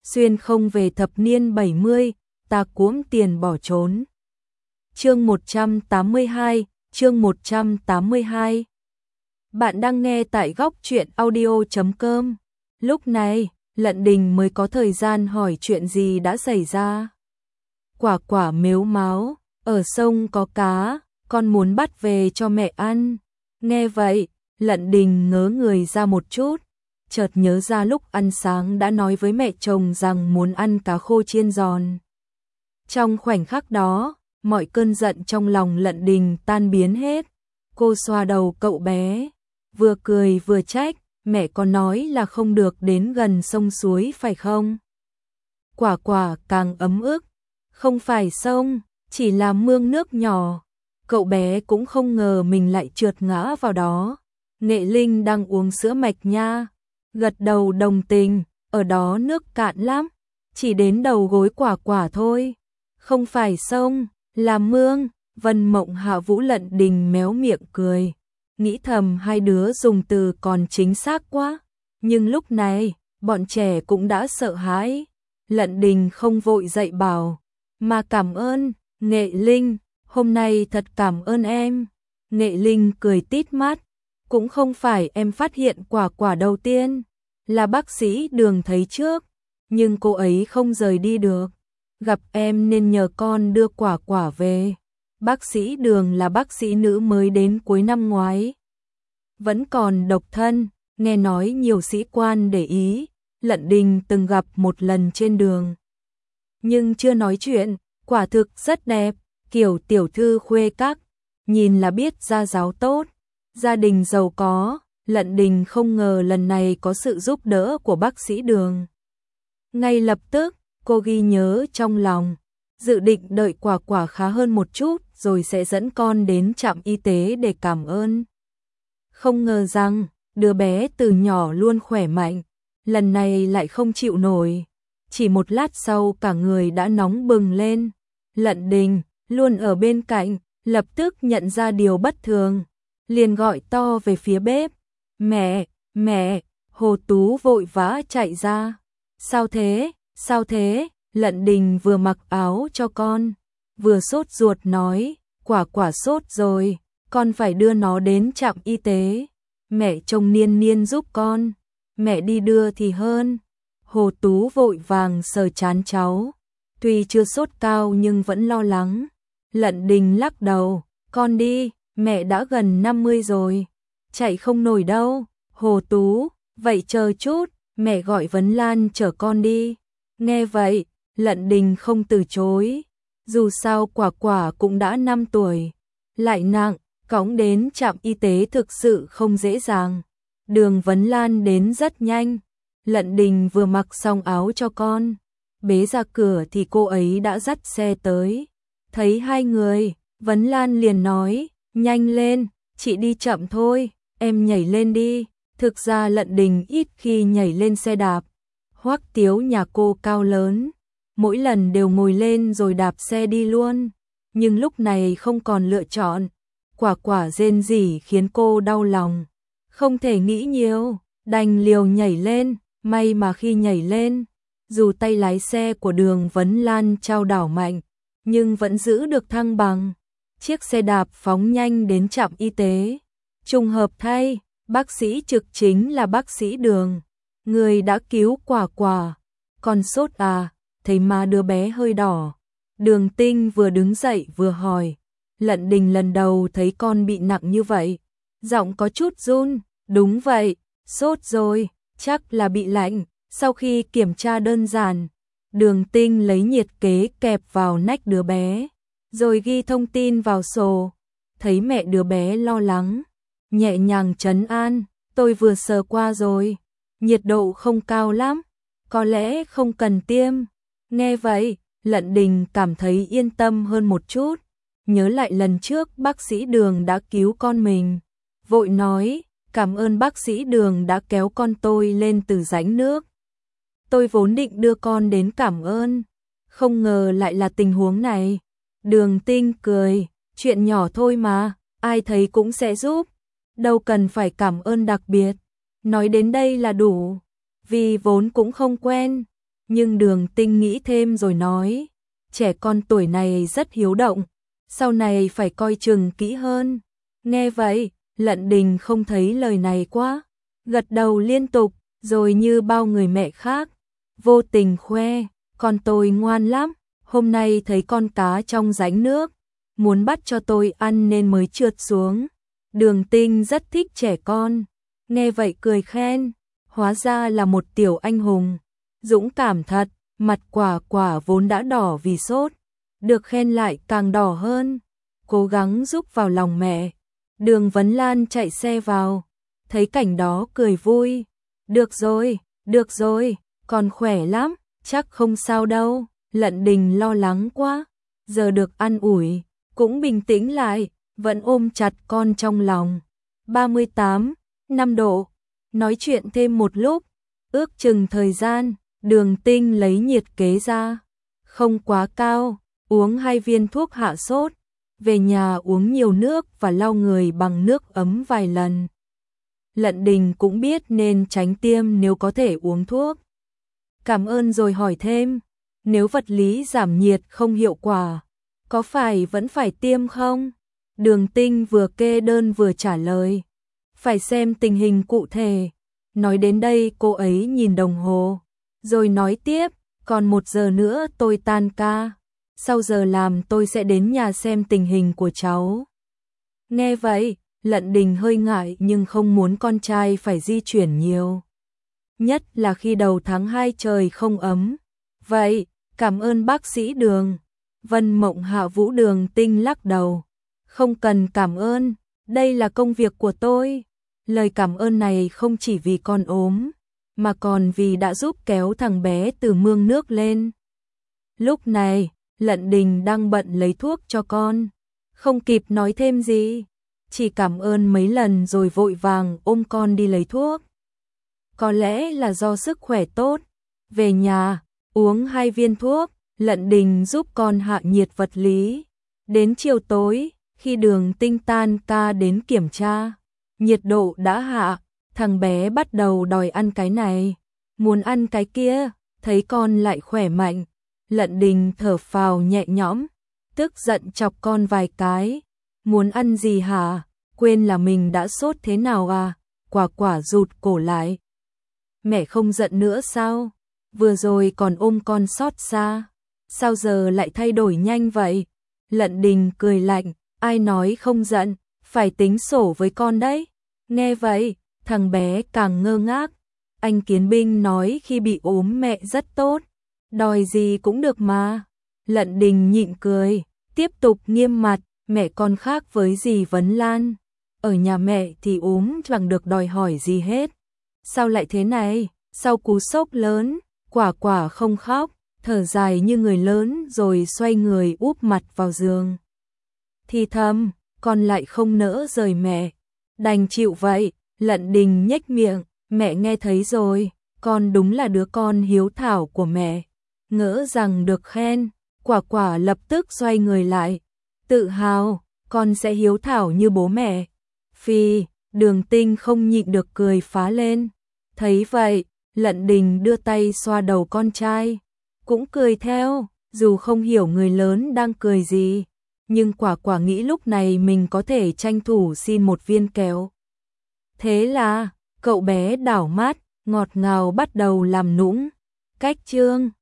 xuyên không về thập niên 70, ta cuỗm tiền bỏ trốn. Chương 182. Bạn đang nghe tại góc truyện audio.com. Lúc này, Lận Đình mới có thời gian hỏi chuyện gì đã xảy ra. Quả quả mếu máo, ở sông có cá, con muốn bắt về cho mẹ ăn. Nghe vậy, Lận Đình ngớ người ra một chút, chợt nhớ ra lúc ăn sáng đã nói với mẹ chồng rằng muốn ăn cá khô chiên giòn. Trong khoảnh khắc đó, mọi cơn giận trong lòng Lận Đình tan biến hết. Cô xoa đầu cậu bé, vừa cười vừa trách, mẹ có nói là không được đến gần sông suối phải không? Quả quả càng ấm ức, không phải sông, chỉ là mương nước nhỏ. Cậu bé cũng không ngờ mình lại trượt ngã vào đó. Nghệ Linh đang uống sữa mạch nha, gật đầu đồng tình, ở đó nước cạn lắm, chỉ đến đầu gối quả quả thôi. Không phải sông, là mương. Vân Mộng Hạ Vũ Lận Đình méo miệng cười, nghĩ thầm hai đứa dùng từ còn chính xác quá. Nhưng lúc này, bọn trẻ cũng đã sợ hãi. Lận Đình không vội dạy bảo, mà cảm ơn, Nghệ Linh, hôm nay thật cảm ơn em. Nghệ Linh cười tít mắt, cũng không phải em phát hiện quả quả đầu tiên, là bác sĩ Đường thấy trước, nhưng cô ấy không rời đi được. Gặp em nên nhờ con đưa quả quả về. Bác sĩ Đường là bác sĩ nữ mới đến cuối năm ngoái, vẫn còn độc thân, nghe nói nhiều sĩ quan để ý. Lận Đình từng gặp một lần trên đường, nhưng chưa nói chuyện. Quả thực rất đẹp, kiểu tiểu thư khuê các, nhìn là biết gia giáo tốt, gia đình giàu có. Lận Đình không ngờ lần này có sự giúp đỡ của bác sĩ Đường. Ngay lập tức, cô ghi nhớ trong lòng, dự định đợi quả quả khá hơn một chút rồi sẽ dẫn con đến trạm y tế để cảm ơn. Không ngờ rằng, đứa bé từ nhỏ luôn khỏe mạnh, lần này lại không chịu nổi. Chỉ một lát sau cả người đã nóng bừng lên. Lận Đình, luôn ở bên cạnh, lập tức nhận ra điều bất thường, liền gọi to về phía bếp. Mẹ, mẹ, Hồ Tú vội vã chạy ra. Sao thế, sao thế? Lận Đình vừa mặc áo cho con, vừa sốt ruột nói, quả quả sốt rồi, con phải đưa nó đến trạm y tế. Mẹ trông Niên Niên giúp con, mẹ đi đưa thì hơn. Hồ Tú vội vàng sờ trán cháu, tuy chưa sốt cao nhưng vẫn lo lắng. Lận Đình lắc đầu, con đi, mẹ đã gần 50 rồi, chạy không nổi đâu. Hồ Tú, vậy chờ chút, mẹ gọi Vấn Lan chở con đi. Nghe vậy, Lận Đình không từ chối, dù sao quả quả cũng đã 5 tuổi, lại nặng, cõng đến trạm y tế thực sự không dễ dàng. Đường Vấn Lan đến rất nhanh, Lận Đình vừa mặc xong áo cho con, bế ra cửa thì cô ấy đã dắt xe tới. Thấy hai người, Vấn Lan liền nói, nhanh lên, chị đi chậm thôi, em nhảy lên đi. Thực ra Lận Đình ít khi nhảy lên xe đạp, Hoắc Tiếu nhà cô cao lớn, mỗi lần đều ngồi lên rồi đạp xe đi luôn. Nhưng lúc này không còn lựa chọn, quả quả rên rỉ khiến cô đau lòng, không thể nghĩ nhiều, đành liều nhảy lên. May mà khi nhảy lên, dù tay lái xe của Đường Vấn Lan chao đảo mạnh, nhưng vẫn giữ được thăng bằng. Chiếc xe đạp phóng nhanh đến trạm y tế. Trùng hợp thay, bác sĩ trực chính là bác sĩ Đường, người đã cứu quả quả. Con sốt à? Thấy má đứa bé hơi đỏ. Đường Tinh vừa đứng dậy vừa hỏi. Lận Đình lần đầu thấy con bị nặng như vậy, giọng có chút run. Đúng vậy, sốt rồi, chắc là bị lạnh. Sau khi kiểm tra đơn giản, Đường Tinh lấy nhiệt kế kẹp vào nách đứa bé, rồi ghi thông tin vào sổ. Thấy mẹ đứa bé lo lắng, nhẹ nhàng trấn an, tôi vừa sờ qua rồi, nhiệt độ không cao lắm, có lẽ không cần tiêm. Nghe vậy, Lận Đình cảm thấy yên tâm hơn một chút, nhớ lại lần trước bác sĩ Đường đã cứu con mình, vội nói, cảm ơn bác sĩ Đường đã kéo con tôi lên từ rãnh nước. Tôi vốn định đưa con đến cảm ơn, không ngờ lại là tình huống này. Đường Tinh cười, chuyện nhỏ thôi mà, ai thấy cũng sẽ giúp, đâu cần phải cảm ơn đặc biệt. Nói đến đây là đủ, vì vốn cũng không quen, Nhưng Đường Tinh nghĩ thêm rồi nói, trẻ con tuổi này rất hiếu động, sau này phải coi chừng kỹ hơn. Nghe vậy, Lận Đình không thấy lời này quá, gật đầu liên tục, rồi như bao người mẹ khác, vô tình khoe, con tôi ngoan lắm, hôm nay thấy con cá trong rãnh nước, muốn bắt cho tôi ăn nên mới trượt xuống. Đường Tinh rất thích trẻ con, nghe vậy cười khen, hóa ra là một tiểu anh hùng, dũng cảm thật. Mặt Quả Quả vốn đã đỏ vì sốt, được khen lại càng đỏ hơn, cố gắng giúp vào lòng mẹ. Đường Vấn Lan chạy xe vào, thấy cảnh đó cười vui, được rồi, con khỏe lắm, chắc không sao đâu. Lận Đình lo lắng quá, giờ được an ủi, cũng bình tĩnh lại, vẫn ôm chặt con trong lòng. 38, 5 độ, nói chuyện thêm một lúc, ước chừng thời gian. Đường Tinh lấy nhiệt kế ra, không quá cao, uống 2 viên thuốc hạ sốt, về nhà uống nhiều nước và lau người bằng nước ấm vài lần. Lận Đình cũng biết nên tránh tiêm nếu có thể uống thuốc. Cảm ơn rồi hỏi thêm, nếu vật lý giảm nhiệt không hiệu quả, có phải vẫn phải tiêm không? Đường Tinh vừa kê đơn vừa trả lời, phải xem tình hình cụ thể. Nói đến đây cô ấy nhìn đồng hồ, rồi nói tiếp, còn 1 giờ nữa tôi tan ca, sau giờ làm tôi sẽ đến nhà xem tình hình của cháu. Nghe vậy, Lận Đình hơi ngại nhưng không muốn con trai phải di chuyển nhiều. Nhất là khi đầu tháng 2 trời không ấm. Vậy, cảm ơn bác sĩ Đường. Vân Mộng Hạ Vũ. Đường Tinh lắc đầu. Không cần cảm ơn, đây là công việc của tôi. Lời cảm ơn này không chỉ vì con ốm, mà còn vì đã giúp kéo thằng bé từ mương nước lên. Lúc này, Lận Đình đang bận lấy thuốc cho con, không kịp nói thêm gì, chỉ cảm ơn mấy lần rồi vội vàng ôm con đi lấy thuốc. Có lẽ là do sức khỏe tốt, về nhà, uống 2 viên thuốc, Lận Đình giúp con hạ nhiệt vật lý. Đến chiều tối, khi Đường Tinh tan ca đến kiểm tra, nhiệt độ đã hạ, thằng bé bắt đầu đòi ăn cái này, muốn ăn cái kia, thấy con lại khỏe mạnh. Lận Đình thở phào nhẹ nhõm, tức giận chọc con vài cái. Muốn ăn gì hả? Quên là mình đã sốt thế nào à? Quả Quả rụt cổ lại. Mẹ không giận nữa sao? Vừa rồi còn ôm con xót xa, sao giờ lại thay đổi nhanh vậy? Lận Đình cười lạnh, ai nói không giận, phải tính sổ với con đấy. Nghe vậy, thằng bé càng ngơ ngác. Anh Kiến Binh nói khi bị ốm mẹ rất tốt, đòi gì cũng được mà. Lận Đình nhịn cười, tiếp tục nghiêm mặt, mẹ con khác với dì Vấn Lan. Ở nhà mẹ thì ốm chẳng được đòi hỏi gì hết. Sao lại thế này? Sau cú sốc lớn, Quả Quả không khóc, thở dài như người lớn rồi xoay người úp mặt vào giường. Thì thầm, con lại không nỡ rời mẹ. Đành chịu vậy. Lận Đình nhếch miệng, mẹ nghe thấy rồi, con đúng là đứa con hiếu thảo của mẹ. Ngỡ rằng được khen, Quả Quả lập tức xoay người lại, tự hào, con sẽ hiếu thảo như bố mẹ. Phi, Đường Tinh không nhịn được cười phá lên. Thấy vậy, Lận Đình đưa tay xoa đầu con trai, cũng cười theo, dù không hiểu người lớn đang cười gì, nhưng Quả Quả nghĩ lúc này mình có thể tranh thủ xin một viên kẹo. Thế là, cậu bé đảo mắt, ngọt ngào bắt đầu làm nũng. Cách chương